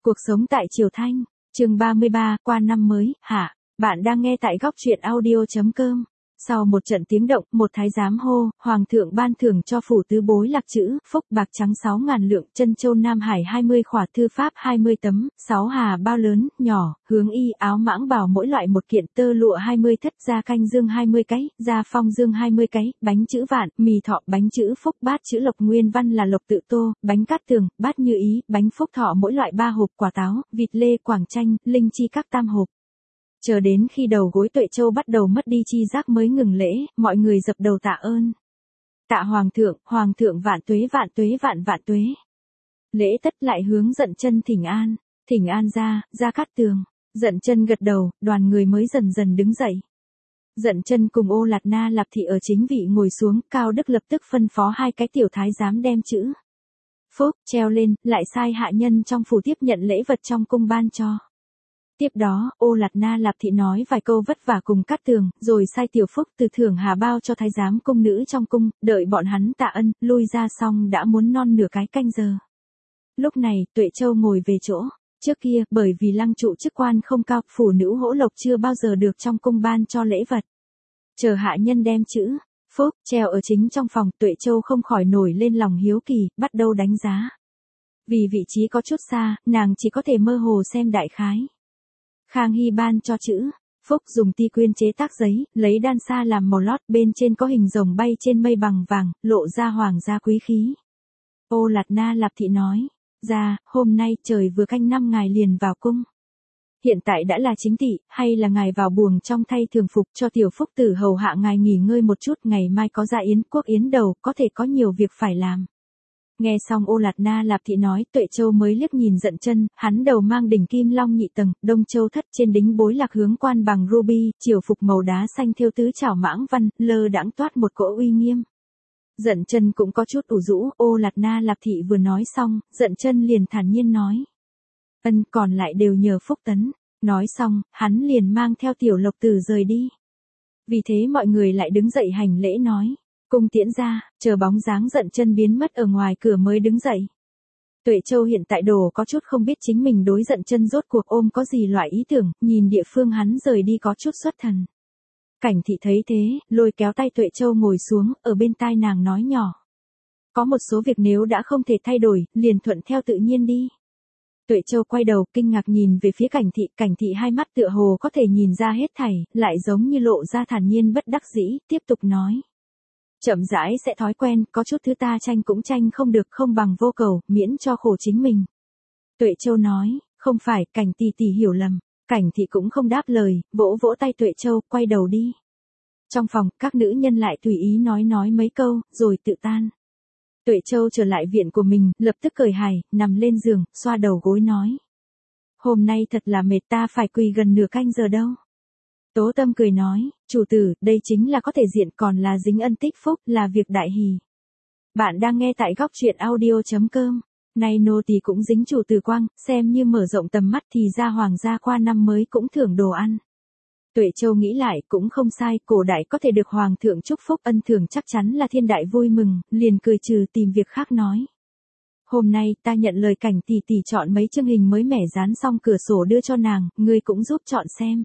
Cuộc sống tại Triều Thanh, chương 33, qua năm mới, hạ. Bạn đang nghe tại góc truyện audio.com. Sau một trận tiếng động, một thái giám hô, Hoàng thượng ban thưởng cho phủ tứ bối lạc chữ, phúc bạc trắng 6.000 lượng, chân châu Nam Hải 20 khỏa, thư pháp 20 tấm, 6 hà bao lớn, nhỏ, hướng y, áo mãng bào mỗi loại một kiện, tơ lụa 20 thất, da canh dương 20 cái, da phong dương 20 cái, bánh chữ vạn, mì thọ, bánh chữ phúc, bát chữ lộc nguyên văn là lộc tự tô, bánh cát tường, bát như ý, bánh phúc thọ mỗi loại 3 hộp, quả táo, vịt lê, quảng chanh, linh chi các tam hộp. Chờ đến khi đầu gối Tuệ Châu bắt đầu mất đi chi giác mới ngừng lễ, mọi người dập đầu tạ ơn. Tạ Hoàng thượng vạn tuế vạn tuế vạn vạn tuế. Lễ tất lại hướng Dận Chân thỉnh an ra Cát Tường. Dận Chân gật đầu, đoàn người mới dần dần đứng dậy. Dận Chân cùng Ô Lạt Na Lạp Thị ở chính vị ngồi xuống, Cao Đức lập tức phân phó 2 cái tiểu thái giám đem chữ phúc treo lên, lại sai hạ nhân trong phủ tiếp nhận lễ vật trong cung ban cho. Tiếp đó, Ô Lạt Na Lạp Thị nói vài câu vất vả cùng Cát Tường, rồi sai Tiểu Phúc từ thưởng hà bao cho thái giám cung nữ trong cung, đợi bọn hắn tạ ân, lui ra xong đã muốn non nửa cái canh giờ. Lúc này, Tuệ Châu ngồi về chỗ. Trước kia, bởi vì lăng trụ chức quan không cao, phủ nữ hỗ lộc chưa bao giờ được trong cung ban cho lễ vật. Chờ hạ nhân đem chữ phúc treo ở chính trong phòng, Tuệ Châu không khỏi nổi lên lòng hiếu kỳ, bắt đầu đánh giá. Vì vị trí có chút xa, nàng chỉ có thể mơ hồ xem đại khái. Khang Hy ban cho chữ phúc dùng ti quyên chế tác giấy, lấy đan sa làm màu lót, bên trên có hình rồng bay trên mây bằng vàng, lộ ra hoàng gia quý khí. Ô Lạt Na Lạp Thị nói, hôm nay trời vừa canh 5 ngài liền vào cung. Hiện tại đã là chính tỵ, hay là ngài vào buồng trong thay thường phục cho Tiểu Phúc tử hầu hạ ngài nghỉ ngơi một chút, ngày mai có gia yến quốc yến đầu, có thể có nhiều việc phải làm. Nghe xong Ô Lạt Na Lạp Thị nói, Tuệ Châu mới liếc nhìn Dận Chân, hắn đầu mang đỉnh kim long nhị tầng, đông châu thất, trên đính bối lạc hướng quan bằng ruby, triều phục màu đá xanh thêu tứ chảo mãng văn, lơ đãng toát một cỗ uy nghiêm. Dận Chân cũng có chút ủ rũ, Ô Lạt Na Lạp Thị vừa nói xong, Dận Chân liền thản nhiên nói. Còn lại đều nhờ Phúc Tấn. Nói xong, hắn liền mang theo Tiểu Lộc Tử rời đi. Vì thế mọi người lại đứng dậy hành lễ nói. Cung tiễn ra, chờ bóng dáng Dận Chân biến mất ở ngoài cửa mới đứng dậy. Tuệ Châu hiện tại đồ có chút không biết chính mình đối Dận Chân rốt cuộc ôm có gì loại ý tưởng, nhìn địa phương hắn rời đi có chút xuất thần. Cảnh Thị thấy thế, lôi kéo tay Tuệ Châu ngồi xuống, ở bên tai nàng nói nhỏ. Có một số việc nếu đã không thể thay đổi, liền thuận theo tự nhiên đi. Tuệ Châu quay đầu kinh ngạc nhìn về phía Cảnh Thị hai mắt tựa hồ có thể nhìn ra hết thảy, lại giống như lộ ra thản nhiên bất đắc dĩ, tiếp tục nói. Chậm rãi sẽ thói quen, có chút thứ ta tranh cũng tranh không được, không bằng vô cầu, miễn cho khổ chính mình. Tuệ Châu nói, không phải, Cảnh tỷ hiểu lầm. Cảnh Thị cũng không đáp lời, vỗ vỗ tay Tuệ Châu, quay đầu đi. Trong phòng, các nữ nhân lại tùy ý nói mấy câu, rồi tự tan. Tuệ Châu trở lại viện của mình, lập tức cười hài, nằm lên giường, xoa đầu gối nói. Hôm nay thật là mệt, ta phải quỳ gần nửa canh giờ đâu. Tố Tâm cười nói, chủ tử, đây chính là có thể diện, còn là dính ân tích phúc, là việc đại hỷ. Bạn đang nghe tại góc truyện audio.com. Nay nô tỳ cũng dính chủ tử quang, xem như mở rộng tầm mắt thì ra hoàng gia qua năm mới cũng thưởng đồ ăn. Tuệ Châu nghĩ lại, cũng không sai, cổ đại có thể được hoàng thượng chúc phúc ân thưởng chắc chắn là thiên đại vui mừng, liền cười trừ tìm việc khác nói. Hôm nay ta nhận lời Cảnh tỷ chọn mấy chương hình mới mẻ dán xong cửa sổ đưa cho nàng, ngươi cũng giúp chọn xem.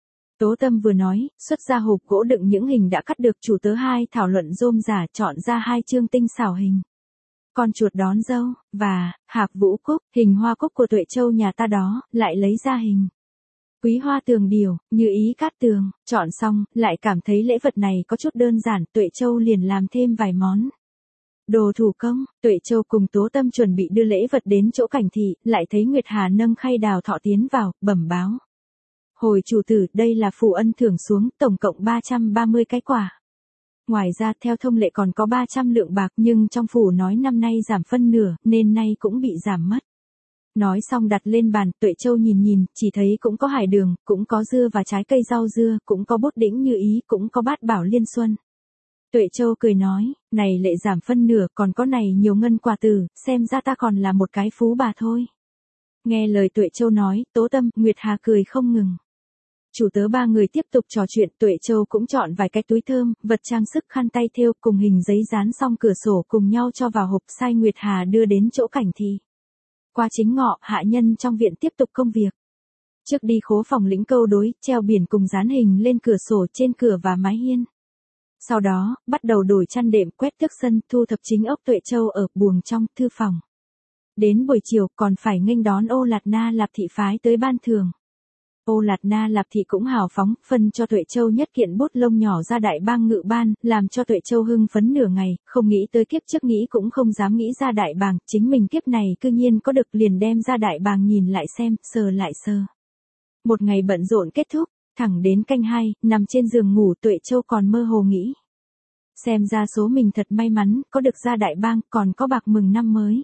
Tố Tâm vừa nói, xuất ra hộp gỗ đựng những hình đã cắt được, chủ tớ hai thảo luận rôm rả chọn ra 2 chương tinh xảo hình. Con chuột đón dâu, và hạc vũ cúc, hình hoa cúc của Tuệ Châu nhà ta đó, lại lấy ra hình. Quý hoa tường điều, như ý cát tường, chọn xong, lại cảm thấy lễ vật này có chút đơn giản, Tuệ Châu liền làm thêm vài món. Đồ thủ công, Tuệ Châu cùng Tố Tâm chuẩn bị đưa lễ vật đến chỗ Cảnh Thị, lại thấy Nguyệt Hà nâng khay đào thọ tiến vào, bẩm báo. Hồi chủ tử, đây là phủ ân thưởng xuống, tổng cộng 330 cái quả. Ngoài ra theo thông lệ còn có 300 lượng bạc, nhưng trong phủ nói năm nay giảm phân nửa, nên nay cũng bị giảm mất. Nói xong đặt lên bàn, Tuệ Châu nhìn, chỉ thấy cũng có hải đường, cũng có dưa và trái cây rau dưa, cũng có bốt đĩnh như ý, cũng có bát bảo liên xuân. Tuệ Châu cười nói, này lệ giảm phân nửa, còn có này nhiều ngân quả tử, xem ra ta còn là một cái phú bà thôi. Nghe lời Tuệ Châu nói, Tố Tâm, Nguyệt Hà cười không ngừng. Chủ tớ 3 người tiếp tục trò chuyện, Tuệ Châu cũng chọn vài cái túi thơm, vật trang sức, khăn tay thêu cùng hình giấy dán xong cửa sổ cùng nhau cho vào hộp, sai Nguyệt Hà đưa đến chỗ Cảnh Thị. Qua chính ngọ, hạ nhân trong viện tiếp tục công việc. Trước đi khố phòng lĩnh câu đối, treo biển cùng dán hình lên cửa sổ, trên cửa và mái hiên. Sau đó, bắt đầu đổi chăn đệm, quét tước sân, thu thập chính ốc Tuệ Châu ở buồng trong, thư phòng. Đến buổi chiều, còn phải nghênh đón Ô Lạt Na Lạp Thị phái tới ban thưởng. Ô Lạt Na Lạp Thị cũng hào phóng, phân cho Tuệ Châu nhất kiện bút lông nhỏ ra đại bang ngự ban, làm cho Tuệ Châu hưng phấn nửa ngày, không nghĩ tới kiếp trước nghĩ cũng không dám nghĩ ra đại bàng, chính mình kiếp này cư nhiên có được, liền đem ra đại bàng nhìn lại xem, sờ lại sờ. Một ngày bận rộn kết thúc, thẳng đến canh 2, nằm trên giường ngủ Tuệ Châu còn mơ hồ nghĩ. Xem ra số mình thật may mắn, có được ra đại bang, còn có bạc mừng năm mới.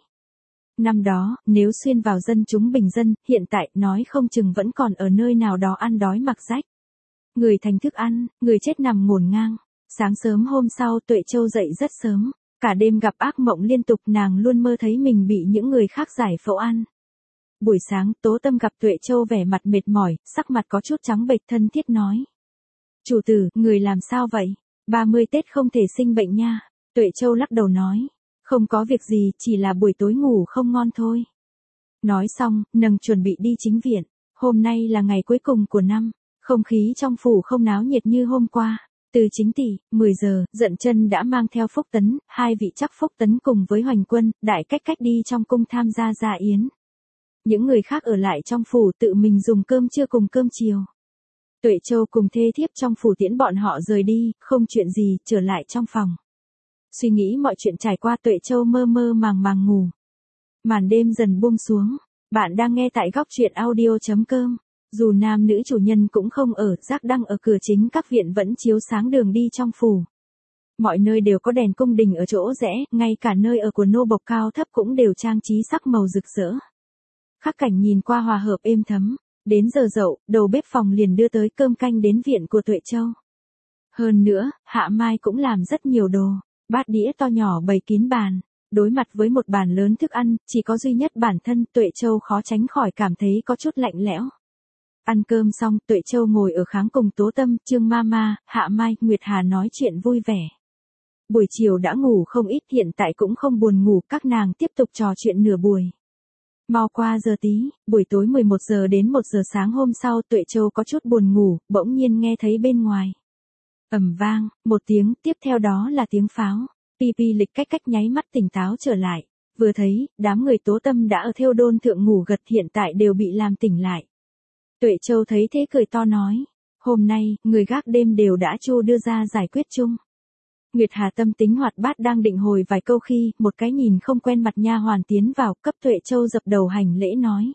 Năm đó, nếu xuyên vào dân chúng bình dân, hiện tại nói không chừng vẫn còn ở nơi nào đó ăn đói mặc rách. Người thành thức ăn, người chết nằm ngổn ngang. Sáng sớm hôm sau Tuệ Châu dậy rất sớm, cả đêm gặp ác mộng liên tục, nàng luôn mơ thấy mình bị những người khác giải phẫu ăn. Buổi sáng, Tố Tâm gặp Tuệ Châu vẻ mặt mệt mỏi, sắc mặt có chút trắng bệch, thân thiết nói. Chủ tử, người làm sao vậy? 30 Tết không thể sinh bệnh nha. Tuệ Châu lắc đầu nói. Không có việc gì, chỉ là buổi tối ngủ không ngon thôi. Nói xong, nàng chuẩn bị đi chính viện. Hôm nay là ngày cuối cùng của năm, không khí trong phủ không náo nhiệt như hôm qua. Từ chính tỷ, 10 giờ, Dận Chân đã mang theo Phúc Tấn, hai vị chắc Phúc Tấn cùng với Hoành Quân, đại cách đi trong cung tham gia gia yến. Những người khác ở lại trong phủ tự mình dùng cơm trưa cùng cơm chiều. Tuệ Châu cùng thê thiếp trong phủ tiễn bọn họ rời đi, không chuyện gì, trở lại trong phòng. Suy nghĩ mọi chuyện trải qua, Tuệ Châu mơ mơ màng màng ngủ. Màn đêm dần buông xuống. Bạn đang nghe tại góc truyện audio.com. Dù nam nữ chủ nhân cũng không ở, rác đăng ở cửa chính các viện vẫn chiếu sáng đường đi trong phủ. Mọi nơi đều có đèn cung đình ở chỗ rẽ, ngay cả nơi ở của nô bộc cao thấp cũng đều trang trí sắc màu rực rỡ. Khắc cảnh nhìn qua hòa hợp êm thấm. Đến giờ dậu, đầu bếp phòng liền đưa tới cơm canh đến viện của Tuệ Châu. Hơn nữa, Hạ Mai cũng làm rất nhiều đồ. Bát đĩa to nhỏ bày kín bàn. Đối mặt với một bàn lớn thức ăn, chỉ có duy nhất bản thân Tuệ Châu khó tránh khỏi cảm thấy có chút lạnh lẽo. Ăn cơm xong, Tuệ Châu ngồi ở kháng cùng Tố Tâm, Trương Mama, Hạ Mai, Nguyệt Hà nói chuyện vui vẻ. Buổi chiều đã ngủ không ít, hiện tại cũng không buồn ngủ, các nàng tiếp tục trò chuyện nửa buổi. Mau qua giờ tí, buổi tối 11 giờ đến 1 giờ sáng hôm sau, Tuệ Châu có chút buồn ngủ, bỗng nhiên nghe thấy bên ngoài. Ầm vang, một tiếng, tiếp theo đó là tiếng pháo. Pi Lịch cách nháy mắt tỉnh táo trở lại. Vừa thấy, đám người Tố Tâm đã ở Thêu Đôn thượng ngủ gật, hiện tại đều bị làm tỉnh lại. Tuệ Châu thấy thế cười to nói. Hôm nay, người gác đêm đều đã Chu đưa ra giải quyết chung. Nguyệt Hà tâm tính hoạt bát đang định hồi vài câu khi, một cái nhìn không quen mặt nha hoàn tiến vào, cấp Tuệ Châu dập đầu hành lễ nói.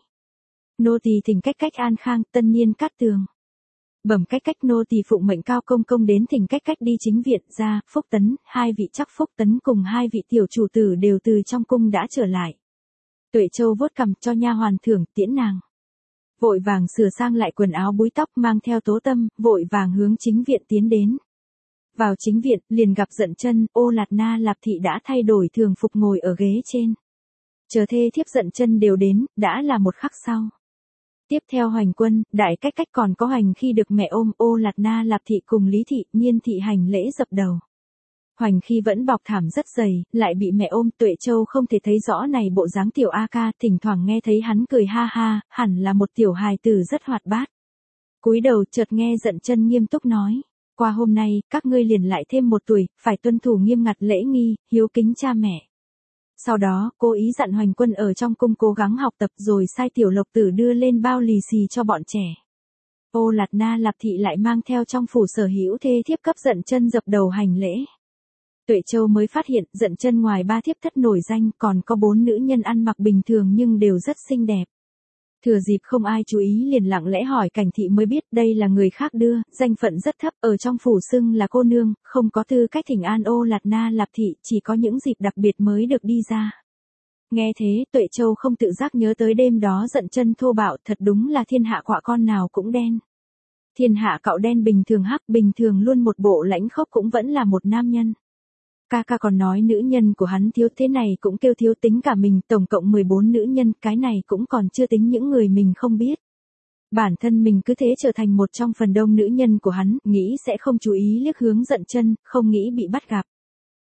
Nô tỳ thỉnh cách an khang, tân niên cát tường. Bẩm cách nô tỳ phụng mệnh Cao công công đến thỉnh cách đi chính viện ra, Phúc Tấn, hai vị chắc Phúc Tấn cùng hai vị tiểu chủ tử đều từ trong cung đã trở lại. Tuệ Châu vuốt cằm cho nha hoàn thưởng tiễn nàng. Vội vàng sửa sang lại quần áo búi tóc, mang theo Tố Tâm, vội vàng hướng chính viện tiến đến. Vào chính viện, liền gặp Dận Chân, Ô Lạt Na Lạp Thị đã thay đổi thường phục ngồi ở ghế trên. Chờ thê thiếp Dận Chân đều đến, đã là một khắc sau. Tiếp theo Hoành Quân, đại cách còn có Hoành khi được mẹ ôm, Ô Lạt Na Lạp Thị cùng Lý Thị, Nhiên Thị hành lễ dập đầu. Hoành khi vẫn bọc thảm rất dày, lại bị mẹ ôm, Tuệ Châu không thể thấy rõ này bộ dáng tiểu A ca, thỉnh thoảng nghe thấy hắn cười ha ha, hẳn là một tiểu hài tử rất hoạt bát. Cúi đầu chợt nghe Dận Chân nghiêm túc nói. Qua hôm nay, các ngươi liền lại thêm 1 tuổi, phải tuân thủ nghiêm ngặt lễ nghi, hiếu kính cha mẹ. Sau đó, cô ý dặn Hoành Quân ở trong cung cố gắng học tập rồi sai Tiểu Lộc Tử đưa lên bao lì xì cho bọn trẻ. Ô Lạt Na Lạp Thị lại mang theo trong phủ sở hữu thê thiếp cấp Dận Chân dập đầu hành lễ. Tuệ Châu mới phát hiện Dận Chân ngoài 3 thiếp thất nổi danh còn có 4 nữ nhân ăn mặc bình thường nhưng đều rất xinh đẹp. Thừa dịp không ai chú ý liền lặng lẽ hỏi Cảnh Thị mới biết đây là người khác đưa, danh phận rất thấp, ở trong phủ xưng là cô nương, không có tư cách thỉnh an Ô Lạt Na Lạp Thị, chỉ có những dịp đặc biệt mới được đi ra. Nghe thế, Tuệ Châu không tự giác nhớ tới đêm đó Dận Chân thô bạo, thật đúng là thiên hạ quạ con nào cũng đen. Thiên hạ cạo đen bình thường hắc, bình thường luôn một bộ lãnh khốc cũng vẫn là một nam nhân. Ca còn nói nữ nhân của hắn thiếu, thế này cũng kêu thiếu, tính cả mình, tổng cộng 14 nữ nhân, cái này cũng còn chưa tính những người mình không biết. Bản thân mình cứ thế trở thành một trong phần đông nữ nhân của hắn, nghĩ sẽ không chú ý liếc hướng Dận Chân, không nghĩ bị bắt gặp.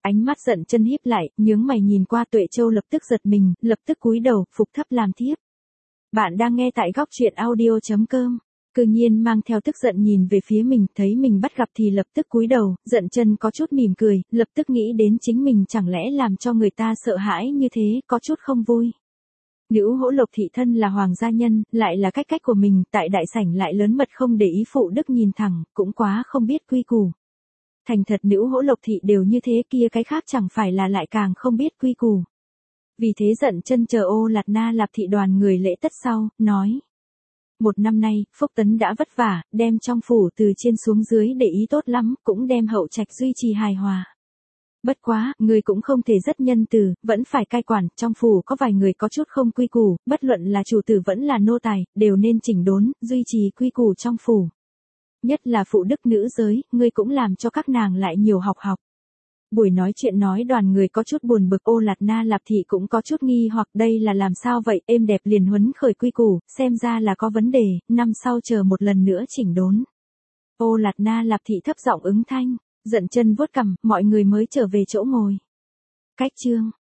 Ánh mắt Dận Chân híp lại, nhướng mày nhìn qua Tuệ Châu lập tức giật mình, lập tức cúi đầu, phục thấp làm thiếp. Bạn đang nghe tại góc truyện audio.com. Cư nhiên mang theo tức giận nhìn về phía mình, thấy mình bắt gặp thì lập tức cúi đầu, Dận Chân có chút mỉm cười, lập tức nghĩ đến chính mình chẳng lẽ làm cho người ta sợ hãi như thế, có chút không vui. Nữ Hỗ Lộc thị thân là hoàng gia nhân, lại là cách của mình, tại đại sảnh lại lớn mật không để ý phụ đức nhìn thẳng, cũng quá không biết quy củ. Thành thật Nữ Hỗ Lộc thị đều như thế kia cái khác chẳng phải là lại càng không biết quy củ. Vì thế Dận Chân chờ Ô Lạt Na Lạp thị đoàn người lễ tất sau, nói. Một năm nay, Phúc Tấn đã vất vả, đem trong phủ từ trên xuống dưới để ý tốt lắm, cũng đem hậu trạch duy trì hài hòa. Bất quá, người cũng không thể rất nhân từ, vẫn phải cai quản, trong phủ có vài người có chút không quy củ, bất luận là chủ tử vẫn là nô tài, đều nên chỉnh đốn, duy trì quy củ trong phủ. Nhất là phụ đức nữ giới, người cũng làm cho các nàng lại nhiều học. Buổi nói chuyện nói đoàn người có chút buồn bực, Ô Lạt Na Lạp thị cũng có chút nghi hoặc đây là làm sao vậy, êm đẹp liền huấn khởi quy củ, xem ra là có vấn đề, năm sau chờ một lần nữa chỉnh đốn. Ô Lạt Na Lạp thị thấp giọng ứng thanh, Dận Chân vuốt cằm, mọi người mới trở về chỗ ngồi. Cách chương